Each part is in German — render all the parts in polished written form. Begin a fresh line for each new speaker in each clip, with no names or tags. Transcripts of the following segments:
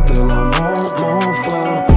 de l'amour, mon frère.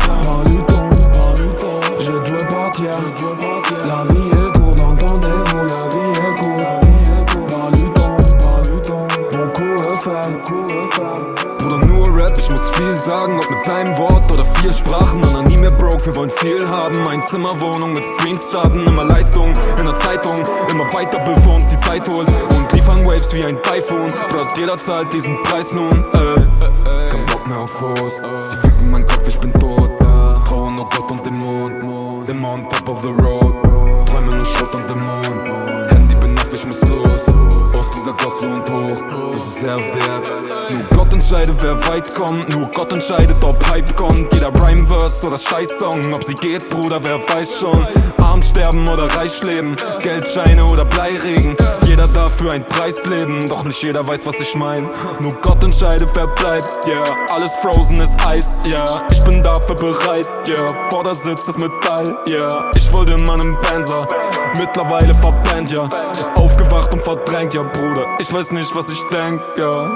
Je dois partir. La vie est courte, entendez-vous, la vie est courte. Pas du temps, beaucoup est fait.
Bruder, nur Rap, ich muss viel sagen, ob mit einem Wort oder 4 Sprachen. Und nie mehr broke, wir wollen viel haben. Ein Zimmerwohnung mit Streams starten, immer Leistung in der Zeitung, immer weiter, bevor uns die Zeit holt. Und liefern Waves wie ein Typhoon, dort jeder zahlt diesen Preis nun. Kein Bock mehr auf Fuß, sie ficken meinen Kopf, ich bin tot. Trauen nur Gott und den Mond, immer on top of the road. Träume nur Schrott und Dämon, Handy bin auf, ich muss los. Aus dieser Gosse und hoch, das ist RFDF. Nur Gott entscheidet, wer weit kommt. Nur Gott entscheidet, ob Hype kommt. Jeder Rhyme-Verse oder Scheiß-Song, ob sie geht, Bruder, wer weiß schon. Arm sterben oder reich leben, Geldscheine oder Bleiregen. Jeder darf für einen Preis leben, doch nicht jeder weiß, was ich mein. Nur Gott entscheidet, wer bleibt, yeah. Alles frozen ist Eis, yeah. Ich bin dafür bereit, yeah. Vordersitz ist Metall, yeah. Ich wollte in meinem Panzer, mittlerweile verbrennt, ja. Aufgewacht und verdrängt, ja, Bruder. Ich weiß nicht, was ich denk, ja.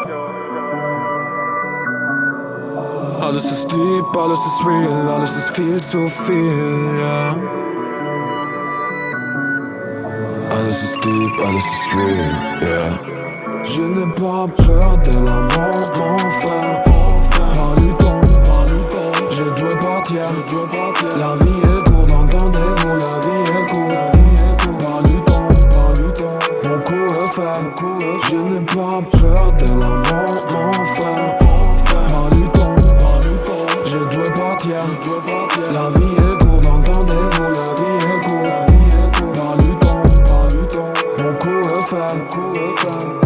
Alles ist deep, alles ist real, alles ist viel zu viel, ja. Alles ist deep, alles ist real, yeah. Je n'ai pas peur de l'amour, mon frère. Pas du temps, je dois partir. La vie est courte, entendez-vous, la vie est courte. Pas du temps, beaucoup est fait. Je n'ai pas peur de l'amour, mon frère. Pas du temps, je dois partir. La vie est courte, entendez-vous, la vie est courte. Pas du temps, beaucoup est fait.